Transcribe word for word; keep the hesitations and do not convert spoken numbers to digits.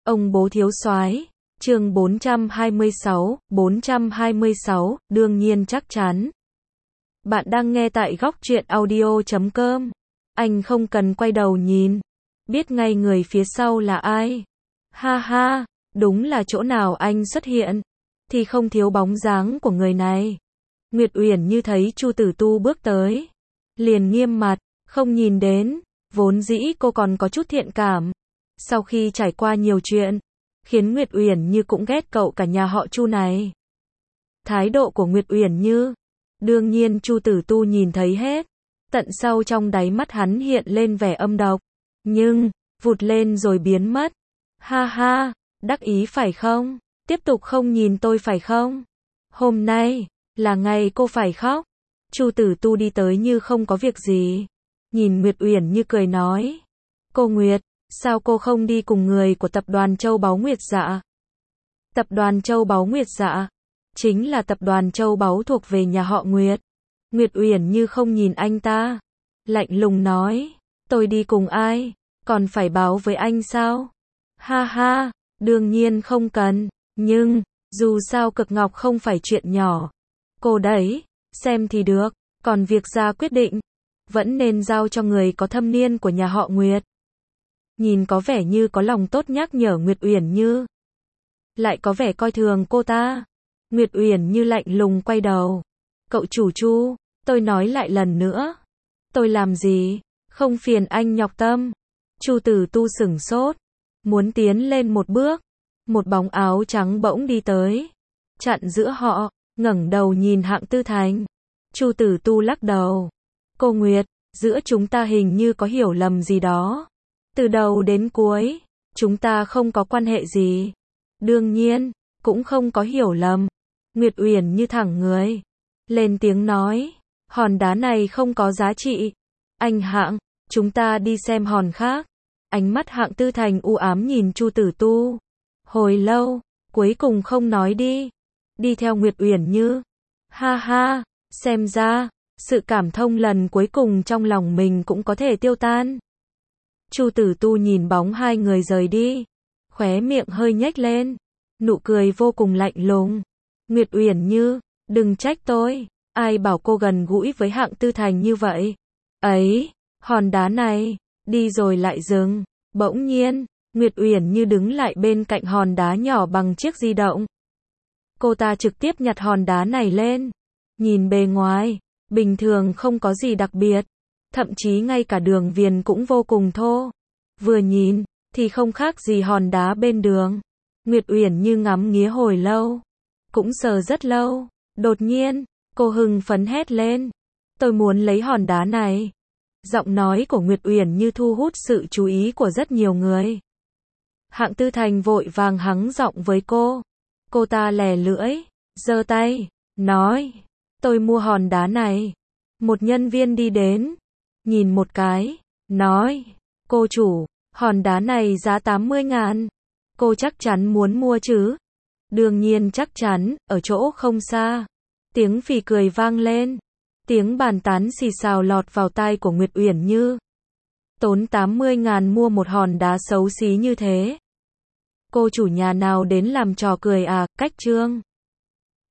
Ông bố thiếu soái, chương bốn trăm hai mươi sáu, bốn trăm hai mươi sáu, đương nhiên chắc chắn. Bạn đang nghe tại góc truyện audio chấm com. Anh không cần quay đầu nhìn, biết ngay người phía sau là ai. Ha ha, đúng là chỗ nào anh xuất hiện, thì không thiếu bóng dáng của người này. Nguyệt Uyển Như thấy Chu Tử Tu bước tới, liền nghiêm mặt, không nhìn đến, vốn dĩ cô còn có chút thiện cảm. Sau khi trải qua nhiều chuyện, khiến Nguyệt Uyển Như cũng ghét cậu cả nhà họ Chu này. Thái độ của Nguyệt Uyển Như, đương nhiên Chu Tử Tu nhìn thấy hết, tận sâu trong đáy mắt hắn hiện lên vẻ âm độc, nhưng, vụt lên rồi biến mất. Ha ha, đắc ý phải không? Tiếp tục không nhìn tôi phải không? Hôm nay, là ngày cô phải khóc. Chu Tử Tu đi tới như không có việc gì, nhìn Nguyệt Uyển Như cười nói. Cô Nguyệt, sao cô không đi cùng người của tập đoàn Châu Báu Nguyệt Dạ? Tập đoàn Châu Báu Nguyệt Dạ, chính là tập đoàn Châu Báu thuộc về nhà họ Nguyệt. Nguyệt Uyển Như không nhìn anh ta, lạnh lùng nói, tôi đi cùng ai, còn phải báo với anh sao? Ha ha, đương nhiên không cần, nhưng, dù sao cực ngọc không phải chuyện nhỏ. Cô đấy, xem thì được, còn việc ra quyết định, vẫn nên giao cho người có thâm niên của nhà họ Nguyệt. Nhìn có vẻ như có lòng tốt nhắc nhở Nguyệt Uyển Như, lại có vẻ coi thường cô ta. Nguyệt Uyển Như lạnh lùng quay đầu. Cậu chủ Chu, tôi nói lại lần nữa, tôi làm gì, không phiền anh nhọc tâm. Chu Tử Tu sửng sốt, muốn tiến lên một bước, một bóng áo trắng bỗng đi tới, chặn giữa họ, ngẩng đầu nhìn Hạng Tư Thành. Chu Tử Tu lắc đầu. Cô Nguyệt, giữa chúng ta hình như có hiểu lầm gì đó. Từ đầu đến cuối, chúng ta không có quan hệ gì. Đương nhiên, cũng không có hiểu lầm. Nguyệt Uyển Như thẳng người, lên tiếng nói, hòn đá này không có giá trị. Anh Hạng, chúng ta đi xem hòn khác. Ánh mắt Hạng Tư Thành u ám nhìn Chu Tử Tu. Hồi lâu, cuối cùng không nói đi. Đi theo Nguyệt Uyển Như. Ha ha, xem ra, sự cảm thông lần cuối cùng trong lòng mình cũng có thể tiêu tan. Chu Tử Tu nhìn bóng hai người rời đi, khóe miệng hơi nhếch lên, nụ cười vô cùng lạnh lùng. Nguyệt Uyển Như, đừng trách tôi, ai bảo cô gần gũi với Hạng Tư Thành như vậy. Ấy, hòn đá này, đi rồi lại dừng. Bỗng nhiên, Nguyệt Uyển Như đứng lại bên cạnh hòn đá nhỏ bằng chiếc di động. Cô ta trực tiếp nhặt hòn đá này lên. Nhìn bề ngoài, bình thường không có gì đặc biệt. Thậm chí ngay cả đường viền cũng vô cùng thô. Vừa nhìn, thì không khác gì hòn đá bên đường. Nguyệt Uyển Như ngắm nghía hồi lâu, cũng sờ rất lâu. Đột nhiên, cô hưng phấn hét lên. Tôi muốn lấy hòn đá này. Giọng nói của Nguyệt Uyển Như thu hút sự chú ý của rất nhiều người. Hạng Tư Thành vội vàng hắng giọng với cô. Cô ta lè lưỡi, giơ tay, nói, tôi mua hòn đá này. Một nhân viên đi đến, nhìn một cái, nói, cô chủ, hòn đá này giá tám mươi ngàn. Cô chắc chắn muốn mua chứ? Đương nhiên chắc chắn, ở chỗ không xa. Tiếng phì cười vang lên. Tiếng bàn tán xì xào lọt vào tai của Nguyệt Uyển Như. Tốn tám mươi ngàn mua một hòn đá xấu xí như thế. Cô chủ nhà nào đến làm trò cười à, cách trương.